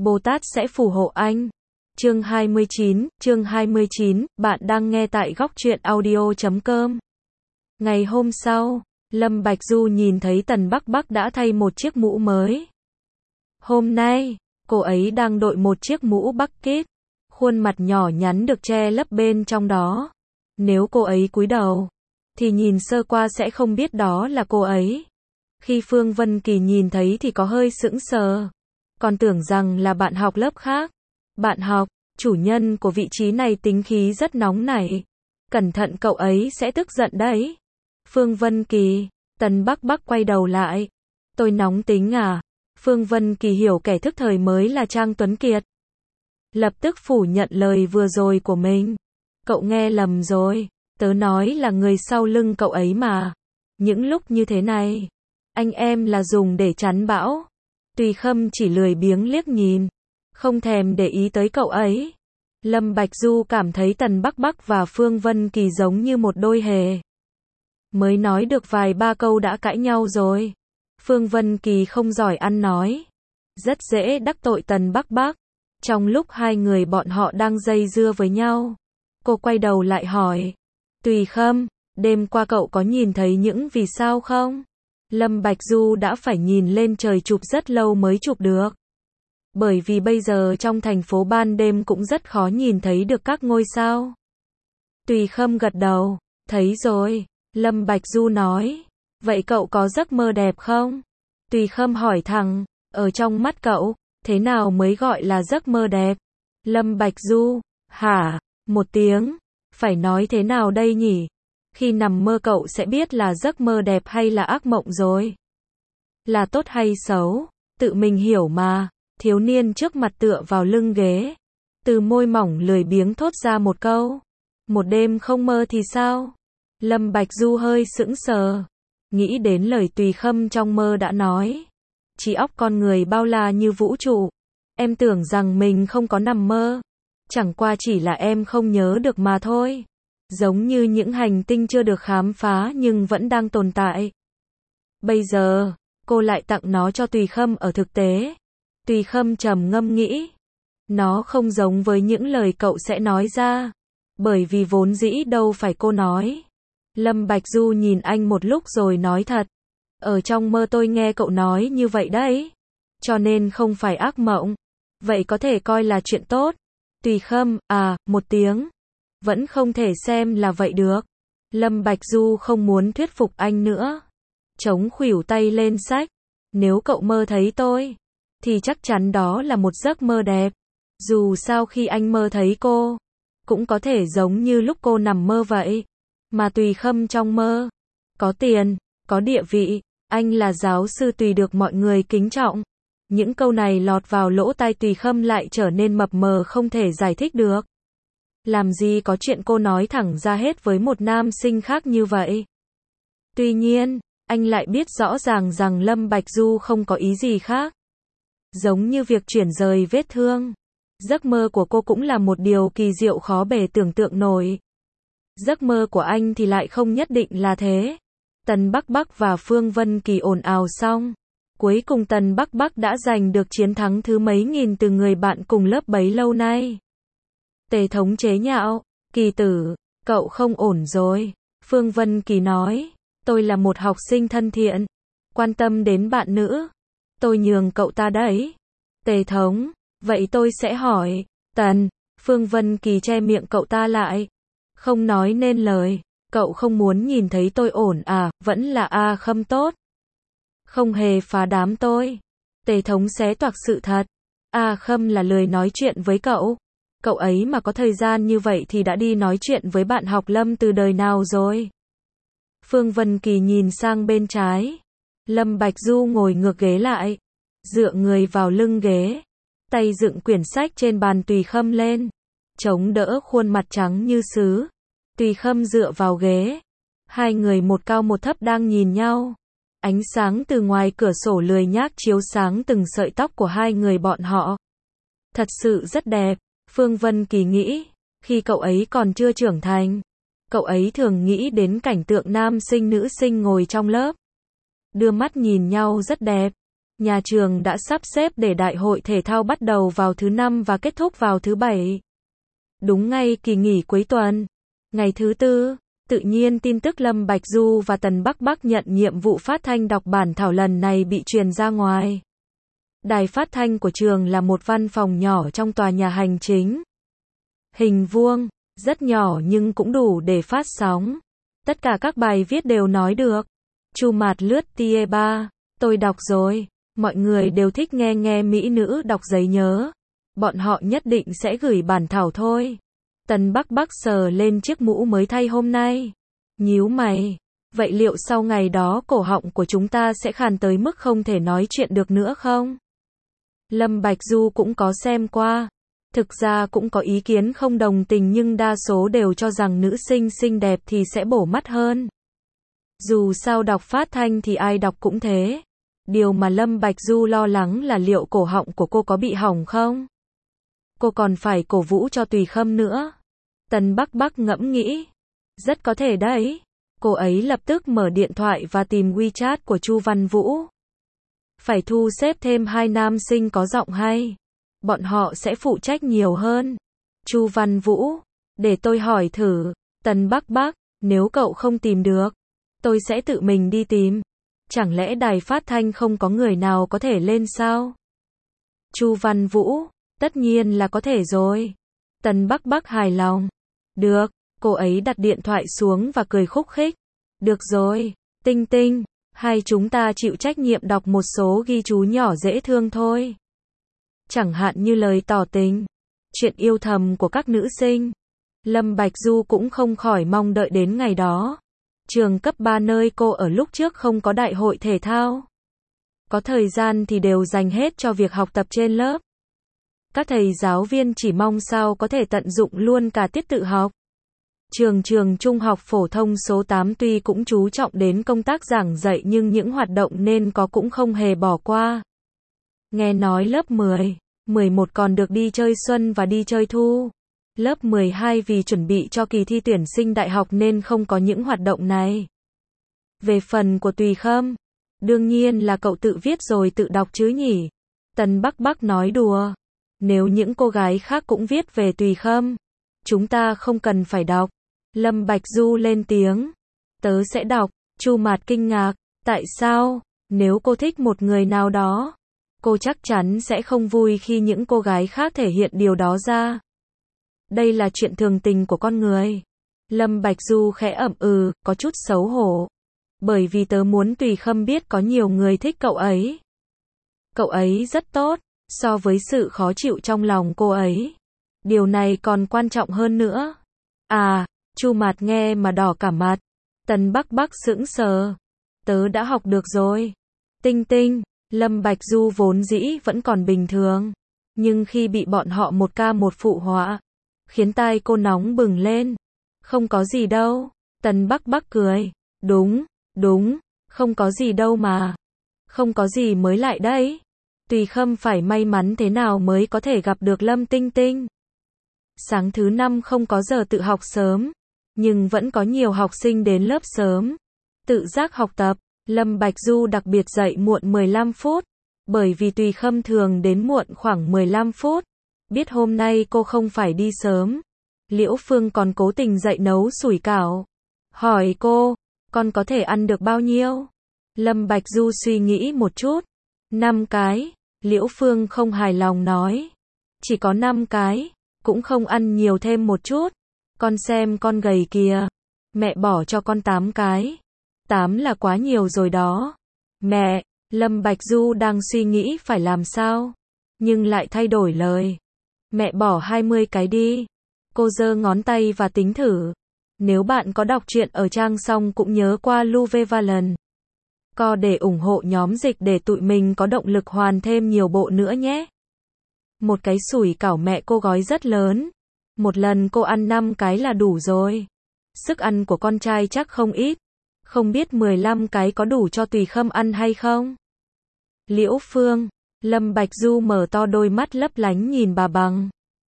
Bồ Tát sẽ phù hộ anh. Chương 29, bạn đang nghe tại góc truyện audio.com. Ngày hôm sau, Lâm Bạch Du nhìn thấy Tần Bắc Bắc đã thay một chiếc mũ mới. Hôm nay, cô ấy đang đội một chiếc mũ bucket, khuôn mặt nhỏ nhắn được che lấp bên trong đó. Nếu cô ấy cúi đầu, thì nhìn sơ qua sẽ không biết đó là cô ấy. Khi Phương Vân Kỳ nhìn thấy thì có hơi sững sờ, còn tưởng rằng là bạn học lớp khác. Bạn học, chủ nhân của vị trí này tính khí rất nóng nảy. Cẩn thận cậu ấy sẽ tức giận đấy. Phương Vân Kỳ, Tần Bắc Bắc quay đầu lại. Tôi nóng tính à? Phương Vân Kỳ hiểu kẻ thức thời mới là Trang Tuấn Kiệt. Lập tức phủ nhận lời vừa rồi của mình. Cậu nghe lầm rồi, tớ nói là người sau lưng cậu ấy mà. Những lúc như thế này, anh em là dùng để chắn bão. Tùy Khâm chỉ lười biếng liếc nhìn, không thèm để ý tới cậu ấy. Lâm Bạch Du cảm thấy Tần Bắc Bắc và Phương Vân Kỳ giống như một đôi hề. Mới nói được vài ba câu đã cãi nhau rồi. Phương Vân Kỳ không giỏi ăn nói, rất dễ đắc tội Tần Bắc Bắc. Trong lúc hai người bọn họ đang dây dưa với nhau, cô quay đầu lại hỏi, Tùy Khâm, đêm qua cậu có nhìn thấy những vì sao không? Lâm Bạch Du đã phải nhìn lên trời chụp rất lâu mới chụp được. Bởi vì bây giờ trong thành phố ban đêm cũng rất khó nhìn thấy được các ngôi sao. Tùy Khâm gật đầu, thấy rồi. Lâm Bạch Du nói, vậy cậu có giấc mơ đẹp không? Tùy Khâm hỏi thẳng, ở trong mắt cậu, thế nào mới gọi là giấc mơ đẹp? Lâm Bạch Du, hả? Một tiếng, phải nói thế nào đây nhỉ? Khi nằm mơ cậu sẽ biết là giấc mơ đẹp hay là ác mộng rồi. Là tốt hay xấu, tự mình hiểu mà. Thiếu niên trước mặt tựa vào lưng ghế, từ môi mỏng lười biếng thốt ra một câu. Một đêm không mơ thì sao? Lâm Bạch Du hơi sững sờ, nghĩ đến lời Tùy Khâm trong mơ đã nói. Trí óc con người bao la như vũ trụ. Em tưởng rằng mình không có nằm mơ. Chẳng qua chỉ là em không nhớ được mà thôi. Giống như những hành tinh chưa được khám phá nhưng vẫn đang tồn tại. Bây giờ, cô lại tặng nó cho Tùy Khâm ở thực tế. Tùy Khâm trầm ngâm nghĩ. Nó không giống với những lời cậu sẽ nói ra. Bởi vì vốn dĩ đâu phải cô nói. Lâm Bạch Du nhìn anh một lúc rồi nói thật. Ở trong mơ tôi nghe cậu nói như vậy đấy. Cho nên không phải ác mộng. Vậy có thể coi là chuyện tốt. Tùy Khâm, một tiếng. Vẫn không thể xem là vậy được. Lâm Bạch Du không muốn thuyết phục anh nữa. Chống khuỷu tay lên sách. Nếu cậu mơ thấy tôi, thì chắc chắn đó là một giấc mơ đẹp. Dù sao khi anh mơ thấy cô, cũng có thể giống như lúc cô nằm mơ vậy. Mà Tùy Khâm trong mơ, có tiền, có địa vị, anh là giáo sư Tùy được mọi người kính trọng. Những câu này lọt vào lỗ tai Tùy Khâm lại trở nên mập mờ không thể giải thích được. Làm gì có chuyện cô nói thẳng ra hết với một nam sinh khác như vậy. Tuy nhiên, anh lại biết rõ ràng rằng Lâm Bạch Du không có ý gì khác. Giống như việc chuyển rời vết thương. Giấc mơ của cô cũng là một điều kỳ diệu khó bề tưởng tượng nổi. Giấc mơ của anh thì lại không nhất định là thế. Tần Bắc Bắc và Phương Vân Kỳ ồn ào xong. Cuối cùng Tần Bắc Bắc đã giành được chiến thắng thứ mấy nghìn từ người bạn cùng lớp bấy lâu nay. Tề thống chế nhạo, Kỳ tử, cậu không ổn rồi. Phương Vân Kỳ nói, tôi là một học sinh thân thiện, quan tâm đến bạn nữ. Tôi nhường cậu ta đấy. Tề thống, vậy tôi sẽ hỏi, Tần, Phương Vân Kỳ che miệng cậu ta lại. Không nói nên lời, cậu không muốn nhìn thấy tôi ổn à, vẫn là Khâm tốt. Không hề phá đám tôi. Tề thống xé toạc sự thật. Khâm là lười nói chuyện với cậu. Cậu ấy mà có thời gian như vậy thì đã đi nói chuyện với bạn học Lâm từ đời nào rồi. Phương Vân Kỳ nhìn sang bên trái. Lâm Bạch Du ngồi ngược ghế lại, dựa người vào lưng ghế, tay dựng quyển sách trên bàn Tùy Khâm lên, chống đỡ khuôn mặt trắng như sứ. Tùy Khâm dựa vào ghế. Hai người một cao một thấp đang nhìn nhau. Ánh sáng từ ngoài cửa sổ lười nhác chiếu sáng từng sợi tóc của hai người bọn họ. Thật sự rất đẹp. Phương Vân Kỳ nghĩ, khi cậu ấy còn chưa trưởng thành, cậu ấy thường nghĩ đến cảnh tượng nam sinh nữ sinh ngồi trong lớp, đưa mắt nhìn nhau rất đẹp. Nhà trường đã sắp xếp để đại hội thể thao bắt đầu vào thứ 5 và kết thúc vào thứ 7. Đúng ngay kỳ nghỉ cuối tuần. Ngày thứ tư, tự nhiên tin tức Lâm Bạch Du và Tần Bắc Bắc nhận nhiệm vụ phát thanh đọc bản thảo lần này bị truyền ra ngoài. Đài phát thanh của trường là một văn phòng nhỏ trong tòa nhà hành chính. Hình vuông, rất nhỏ nhưng cũng đủ để phát sóng. Tất cả các bài viết đều nói được. Chu Mạt lướt tia 3, tôi đọc rồi. Mọi người đều thích nghe mỹ nữ đọc giấy nhớ. Bọn họ nhất định sẽ gửi bản thảo thôi. Tần Bắc Bắc sờ lên chiếc mũ mới thay hôm nay. Nhíu mày. Vậy liệu sau ngày đó cổ họng của chúng ta sẽ khàn tới mức không thể nói chuyện được nữa không? Lâm Bạch Du cũng có xem qua. Thực ra cũng có ý kiến không đồng tình nhưng đa số đều cho rằng nữ sinh xinh đẹp thì sẽ bổ mắt hơn. Dù sao đọc phát thanh thì ai đọc cũng thế. Điều mà Lâm Bạch Du lo lắng là liệu cổ họng của cô có bị hỏng không? Cô còn phải cổ vũ cho Tùy Khâm nữa. Tần Bắc Bắc ngẫm nghĩ. Rất có thể đấy. Cô ấy lập tức mở điện thoại và tìm WeChat của Chu Văn Vũ. Phải thu xếp thêm 2 nam sinh có giọng hay. Bọn họ sẽ phụ trách nhiều hơn. Chu Văn Vũ. Để tôi hỏi thử. Tần Bắc Bắc. Nếu cậu không tìm được, tôi sẽ tự mình đi tìm. Chẳng lẽ đài phát thanh không có người nào có thể lên sao? Chu Văn Vũ. Tất nhiên là có thể rồi. Tần Bắc Bắc hài lòng. Được. Cô ấy đặt điện thoại xuống và cười khúc khích. Được rồi. Tinh Tinh. Hai chúng ta chịu trách nhiệm đọc một số ghi chú nhỏ dễ thương thôi. Chẳng hạn như lời tỏ tình. Chuyện yêu thầm của các nữ sinh. Lâm Bạch Du cũng không khỏi mong đợi đến ngày đó. Trường cấp 3 nơi cô ở lúc trước không có đại hội thể thao. Có thời gian thì đều dành hết cho việc học tập trên lớp. Các thầy giáo viên chỉ mong sao có thể tận dụng luôn cả tiết tự học. Trường Trung học phổ thông số 8 tuy cũng chú trọng đến công tác giảng dạy nhưng những hoạt động nên có cũng không hề bỏ qua. Nghe nói lớp 10, 11 còn được đi chơi xuân và đi chơi thu. Lớp 12 vì chuẩn bị cho kỳ thi tuyển sinh đại học nên không có những hoạt động này. Về phần của Tùy Khâm, đương nhiên là cậu tự viết rồi tự đọc chứ nhỉ? Tần Bắc Bắc nói đùa. Nếu những cô gái khác cũng viết về Tùy Khâm, chúng ta không cần phải đọc. Lâm Bạch Du lên tiếng. Tớ sẽ đọc. Chu Mạt kinh ngạc. Tại sao? Nếu cô thích một người nào đó, cô chắc chắn sẽ không vui khi những cô gái khác thể hiện điều đó ra. Đây là chuyện thường tình của con người. Lâm Bạch Du khẽ ậm ừ, có chút xấu hổ. Bởi vì tớ muốn Tùy Khâm biết có nhiều người thích cậu ấy. Cậu ấy rất tốt, so với sự khó chịu trong lòng cô ấy. Điều này còn quan trọng hơn nữa. À, Chu Mạt nghe mà đỏ cả mặt. Tần Bắc Bắc sững sờ. Tớ đã học được rồi. Tinh Tinh. Lâm Bạch Du vốn dĩ vẫn còn bình thường. Nhưng khi bị bọn họ một ca một phụ họa, khiến tai cô nóng bừng lên. Không có gì đâu. Tần Bắc Bắc cười. Đúng, không có gì đâu mà. Không có gì mới lại đấy. Tùy Khâm phải may mắn thế nào mới có thể gặp được Lâm Tinh Tinh. Sáng thứ 5 không có giờ tự học sớm, nhưng vẫn có nhiều học sinh đến lớp sớm. Tự giác học tập, Lâm Bạch Du đặc biệt dậy muộn 15 phút, bởi vì Tùy Khâm thường đến muộn khoảng 15 phút. Biết hôm nay cô không phải đi sớm, Liễu Phương còn cố tình dậy nấu sủi cảo. Hỏi cô, con có thể ăn được bao nhiêu? Lâm Bạch Du suy nghĩ một chút. 5 cái. Liễu Phương không hài lòng nói. Chỉ có 5 cái, cũng không ăn nhiều thêm một chút. Con xem con gầy kìa. Mẹ bỏ cho con 8 cái. 8 là quá nhiều rồi đó. Mẹ, Lâm Bạch Du đang suy nghĩ phải làm sao, nhưng lại thay đổi lời. Mẹ bỏ 20 cái đi. Cô giơ ngón tay và tính thử. Nếu bạn có đọc truyện ở trang xong cũng nhớ qua Luvevalent Co để ủng hộ nhóm dịch để tụi mình có động lực hoàn thêm nhiều bộ nữa nhé. Một cái sủi cảo mẹ cô gói rất lớn. Một lần cô ăn 5 cái là đủ rồi. Sức ăn của con trai chắc không ít. Không biết 15 cái có đủ cho Tùy Khâm ăn hay không? Liễu Phương. Lâm Bạch Du mở to đôi mắt lấp lánh nhìn bà Bằng.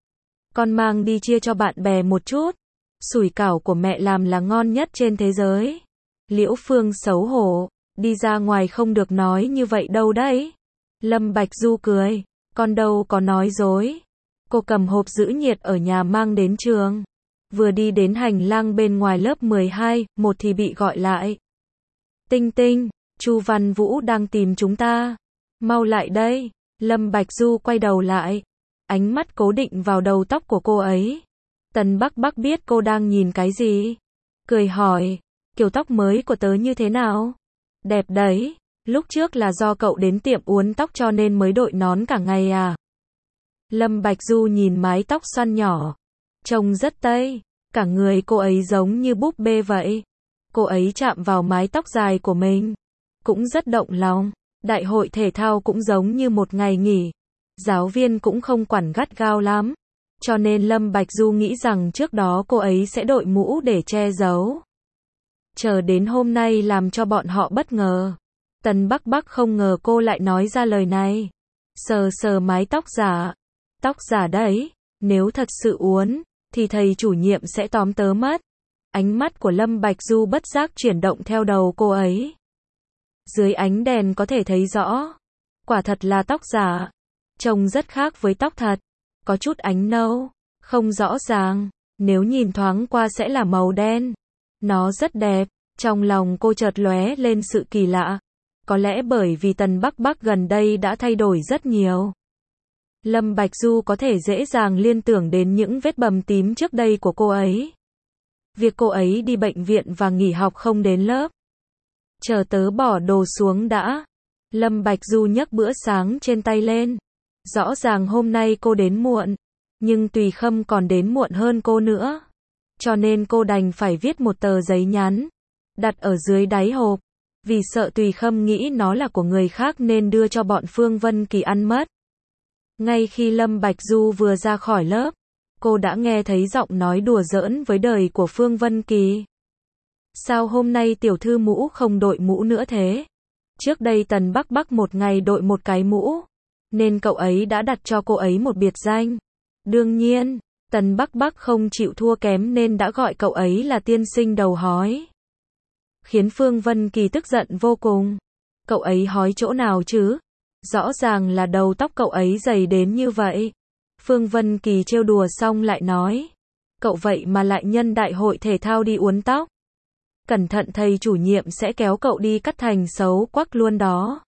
Con mang đi chia cho bạn bè một chút. Sủi cảo của mẹ làm là ngon nhất trên thế giới. Liễu Phương xấu hổ. Đi ra ngoài không được nói như vậy đâu đấy. Lâm Bạch Du cười. Con đâu có nói dối. Cô cầm hộp giữ nhiệt ở nhà mang đến trường. Vừa đi đến hành lang bên ngoài lớp 12, một thì bị gọi lại. Tinh Tinh, Chu Văn Vũ đang tìm chúng ta. Mau lại đây. Lâm Bạch Du quay đầu lại. Ánh mắt cố định vào đầu tóc của cô ấy. Tần Bắc Bắc biết cô đang nhìn cái gì. Cười hỏi, kiểu tóc mới của tớ như thế nào? Đẹp đấy. Lúc trước là do cậu đến tiệm uốn tóc cho nên mới đội nón cả ngày à? Lâm Bạch Du nhìn mái tóc xoăn nhỏ. Trông rất tây. Cả người cô ấy giống như búp bê vậy. Cô ấy chạm vào mái tóc dài của mình. Cũng rất động lòng. Đại hội thể thao cũng giống như một ngày nghỉ. Giáo viên cũng không quản gắt gao lắm. Cho nên Lâm Bạch Du nghĩ rằng trước đó cô ấy sẽ đội mũ để che giấu. Chờ đến hôm nay làm cho bọn họ bất ngờ. Tần Bắc Bắc không ngờ cô lại nói ra lời này. Sờ sờ mái tóc giả. Tóc giả đấy. Nếu thật sự uốn, thì thầy chủ nhiệm sẽ tóm tớ mất. Ánh mắt của Lâm Bạch Du bất giác chuyển động theo đầu cô ấy. Dưới ánh đèn có thể thấy rõ. Quả thật là tóc giả. Trông rất khác với tóc thật. Có chút ánh nâu. Không rõ ràng. Nếu nhìn thoáng qua sẽ là màu đen. Nó rất đẹp. Trong lòng cô chợt lóe lên sự kỳ lạ. Có lẽ bởi vì Tần Bắc Bắc gần đây đã thay đổi rất nhiều. Lâm Bạch Du có thể dễ dàng liên tưởng đến những vết bầm tím trước đây của cô ấy. Việc cô ấy đi bệnh viện và nghỉ học không đến lớp. Chờ tớ bỏ đồ xuống đã. Lâm Bạch Du nhấc bữa sáng trên tay lên. Rõ ràng hôm nay cô đến muộn. Nhưng Tùy Khâm còn đến muộn hơn cô nữa. Cho nên cô đành phải viết một tờ giấy nhắn. Đặt ở dưới đáy hộp. Vì sợ Tùy Khâm nghĩ nó là của người khác nên đưa cho bọn Phương Vân Kỳ ăn mất. Ngay khi Lâm Bạch Du vừa ra khỏi lớp, cô đã nghe thấy giọng nói đùa giỡn với đời của Phương Vân Kỳ. Sao hôm nay tiểu thư mũ không đội mũ nữa thế? Trước đây Tần Bắc Bắc một ngày đội một cái mũ, nên cậu ấy đã đặt cho cô ấy một biệt danh. Đương nhiên, Tần Bắc Bắc không chịu thua kém nên đã gọi cậu ấy là tiên sinh đầu hói. Khiến Phương Vân Kỳ tức giận vô cùng. Cậu ấy hói chỗ nào chứ? Rõ ràng là đầu tóc cậu ấy dày đến như vậy. Phương Vân Kỳ trêu đùa xong lại nói. Cậu vậy mà lại nhân đại hội thể thao đi uốn tóc. Cẩn thận thầy chủ nhiệm sẽ kéo cậu đi cắt thành xấu quắc luôn đó.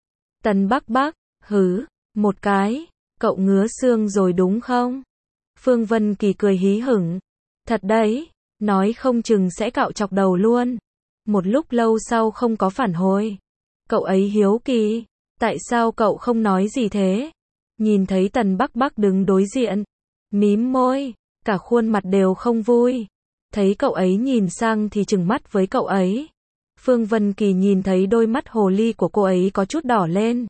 Tần Bắc Bắc, hứ, một cái, cậu ngứa xương rồi đúng không? Phương Vân Kỳ cười hí hửng. Thật đấy, nói không chừng sẽ cạo chọc đầu luôn. Một lúc lâu sau không có phản hồi. Cậu ấy hiếu kỳ. Tại sao cậu không nói gì thế? Nhìn thấy Tần Bắc Bắc đứng đối diện. Mím môi. Cả khuôn mặt đều không vui. Thấy cậu ấy nhìn sang thì trừng mắt với cậu ấy. Phương Vân Kỳ nhìn thấy đôi mắt hồ ly của cô ấy có chút đỏ lên.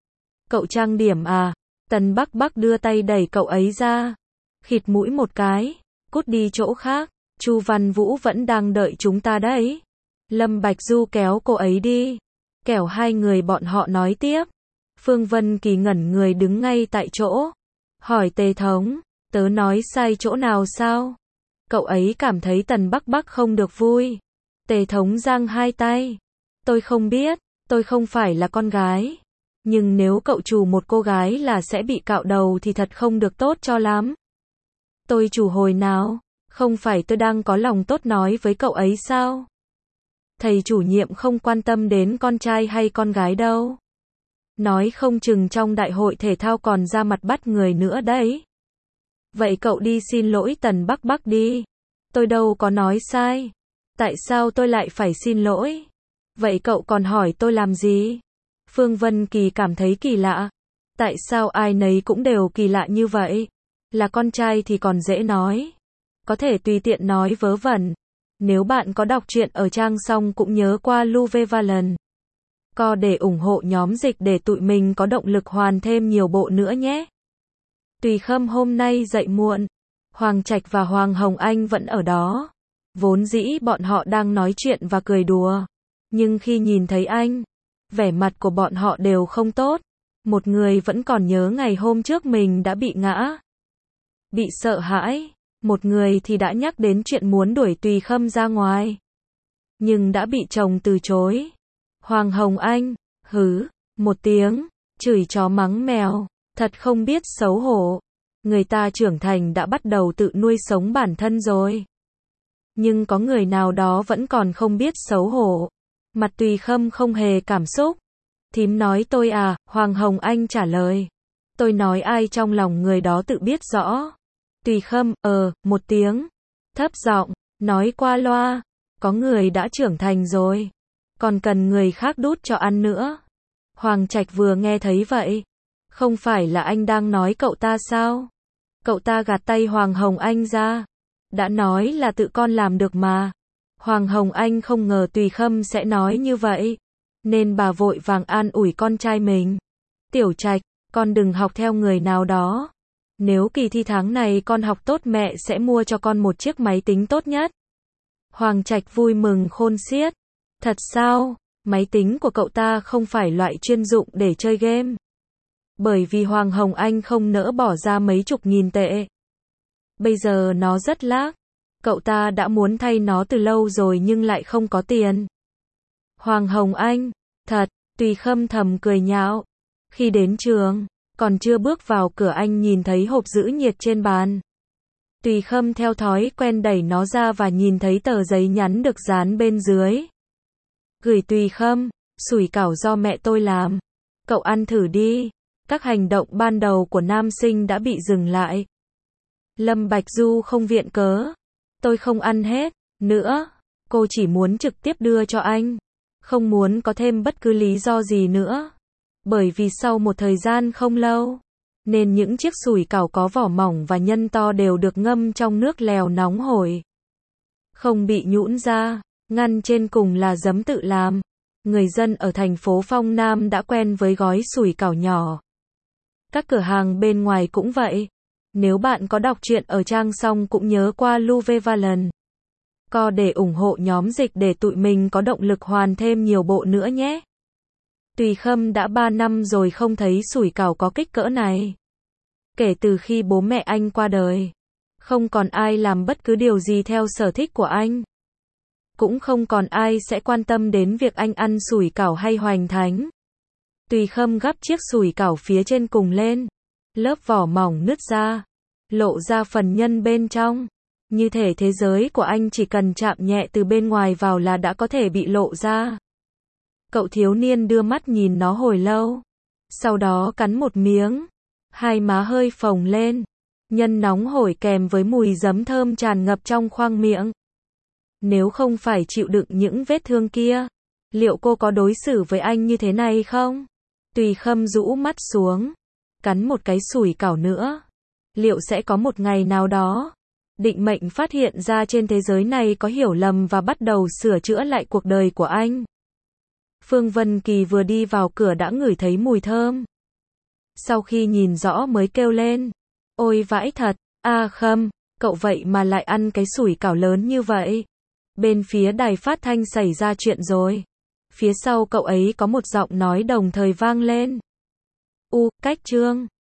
Cậu trang điểm à? Tần Bắc Bắc đưa tay đẩy cậu ấy ra. Khịt mũi một cái. Cút đi chỗ khác. Chu Văn Vũ vẫn đang đợi chúng ta đấy. Lâm Bạch Du kéo cô ấy đi. Kẻo hai người bọn họ nói tiếp. Phương Vân Kỳ ngẩn người đứng ngay tại chỗ. Hỏi Tề Thống, tớ nói sai chỗ nào sao? Cậu ấy cảm thấy Tần Bắc Bắc không được vui. Tề Thống giang hai tay. Tôi không biết, tôi không phải là con gái. Nhưng nếu cậu trù một cô gái là sẽ bị cạo đầu thì thật không được tốt cho lắm. Tôi trù hồi nào? Không phải tôi đang có lòng tốt nói với cậu ấy sao? Thầy chủ nhiệm không quan tâm đến con trai hay con gái đâu. Nói không chừng trong đại hội thể thao còn ra mặt bắt người nữa đấy. Vậy cậu đi xin lỗi Tần Bắc Bắc đi. Tôi đâu có nói sai. Tại sao tôi lại phải xin lỗi? Vậy cậu còn hỏi tôi làm gì? Phương Vân Kỳ cảm thấy kỳ lạ. Tại sao ai nấy cũng đều kỳ lạ như vậy? Là con trai thì còn dễ nói. Có thể tùy tiện nói vớ vẩn. Nếu bạn có đọc truyện ở trang xong cũng nhớ qua Luvevalent. Co để ủng hộ nhóm dịch để tụi mình có động lực hoàn thêm nhiều bộ nữa nhé. Tùy Khâm hôm nay dậy muộn. Hoàng Trạch và Hoàng Hồng Anh vẫn ở đó. Vốn dĩ bọn họ đang nói chuyện và cười đùa. Nhưng khi nhìn thấy anh, vẻ mặt của bọn họ đều không tốt. Một người vẫn còn nhớ ngày hôm trước mình đã bị ngã. Bị sợ hãi. Một người thì đã nhắc đến chuyện muốn đuổi Tùy Khâm ra ngoài. Nhưng đã bị chồng từ chối. Hoàng Hồng Anh, hứ, một tiếng, chửi chó mắng mèo, thật không biết xấu hổ. Người ta trưởng thành đã bắt đầu tự nuôi sống bản thân rồi. Nhưng có người nào đó vẫn còn không biết xấu hổ. Mặt Tùy Khâm không hề cảm xúc. Thím nói tôi à, Hoàng Hồng Anh trả lời. Tôi nói ai trong lòng người đó tự biết rõ. Tùy Khâm, một tiếng. Thấp giọng, nói qua loa. Có người đã trưởng thành rồi. Còn cần người khác đút cho ăn nữa. Hoàng Trạch vừa nghe thấy vậy. Không phải là anh đang nói cậu ta sao? Cậu ta gạt tay Hoàng Hồng Anh ra. Đã nói là tự con làm được mà. Hoàng Hồng Anh không ngờ Tùy Khâm sẽ nói như vậy. Nên bà vội vàng an ủi con trai mình. Tiểu Trạch, con đừng học theo người nào đó. Nếu kỳ thi tháng này con học tốt mẹ sẽ mua cho con một chiếc máy tính tốt nhất. Hoàng Trạch vui mừng khôn xiết. Thật sao? Máy tính của cậu ta không phải loại chuyên dụng để chơi game. Bởi vì Hoàng Hồng Anh không nỡ bỏ ra mấy chục nghìn tệ. Bây giờ nó rất lag. Cậu ta đã muốn thay nó từ lâu rồi nhưng lại không có tiền. Hoàng Hồng Anh, thật, Tùy Khâm thầm cười nhạo. Khi đến trường, còn chưa bước vào cửa anh nhìn thấy hộp giữ nhiệt trên bàn. Tùy Khâm theo thói quen đẩy nó ra và nhìn thấy tờ giấy nhắn được dán bên dưới. Gửi Tùy Khâm, sủi cảo do mẹ tôi làm. Cậu ăn thử đi. Các hành động ban đầu của nam sinh đã bị dừng lại. Lâm Bạch Du không viện cớ. Tôi không ăn hết nữa. Cô chỉ muốn trực tiếp đưa cho anh. Không muốn có thêm bất cứ lý do gì nữa. Bởi vì sau một thời gian không lâu, nên những chiếc sủi cảo có vỏ mỏng và nhân to đều được ngâm trong nước lèo nóng hổi. Không bị nhũn ra, ngăn trên cùng là giấm tự làm. Người dân ở thành phố Phong Nam đã quen với gói sủi cảo nhỏ. Các cửa hàng bên ngoài cũng vậy. Nếu bạn có đọc truyện ở trang xong cũng nhớ qua Luvevalan. Co để ủng hộ nhóm dịch để tụi mình có động lực hoàn thêm nhiều bộ nữa nhé. Tùy Khâm đã 3 năm rồi không thấy sủi cảo có kích cỡ này. Kể từ khi bố mẹ anh qua đời, không còn ai làm bất cứ điều gì theo sở thích của anh. Cũng không còn ai sẽ quan tâm đến việc anh ăn sủi cảo hay hoành thánh. Tùy Khâm gắp chiếc sủi cảo phía trên cùng lên. Lớp vỏ mỏng nứt ra, lộ ra phần nhân bên trong. Như thể thế giới của anh chỉ cần chạm nhẹ từ bên ngoài vào là đã có thể bị lộ ra. Cậu thiếu niên đưa mắt nhìn nó hồi lâu. Sau đó cắn một miếng. Hai má hơi phồng lên. Nhân nóng hổi kèm với mùi giấm thơm tràn ngập trong khoang miệng. Nếu không phải chịu đựng những vết thương kia, liệu cô có đối xử với anh như thế này không? Tùy Khâm rũ mắt xuống. Cắn một cái sủi cảo nữa. Liệu sẽ có một ngày nào đó, định mệnh phát hiện ra trên thế giới này có hiểu lầm và bắt đầu sửa chữa lại cuộc đời của anh? Phương Vân Kỳ vừa đi vào cửa đã ngửi thấy mùi thơm. Sau khi nhìn rõ mới kêu lên. Ôi vãi thật, Khâm, cậu vậy mà lại ăn cái sủi cảo lớn như vậy. Bên phía đài phát thanh xảy ra chuyện rồi. Phía sau cậu ấy có một giọng nói đồng thời vang lên. Cách Trương.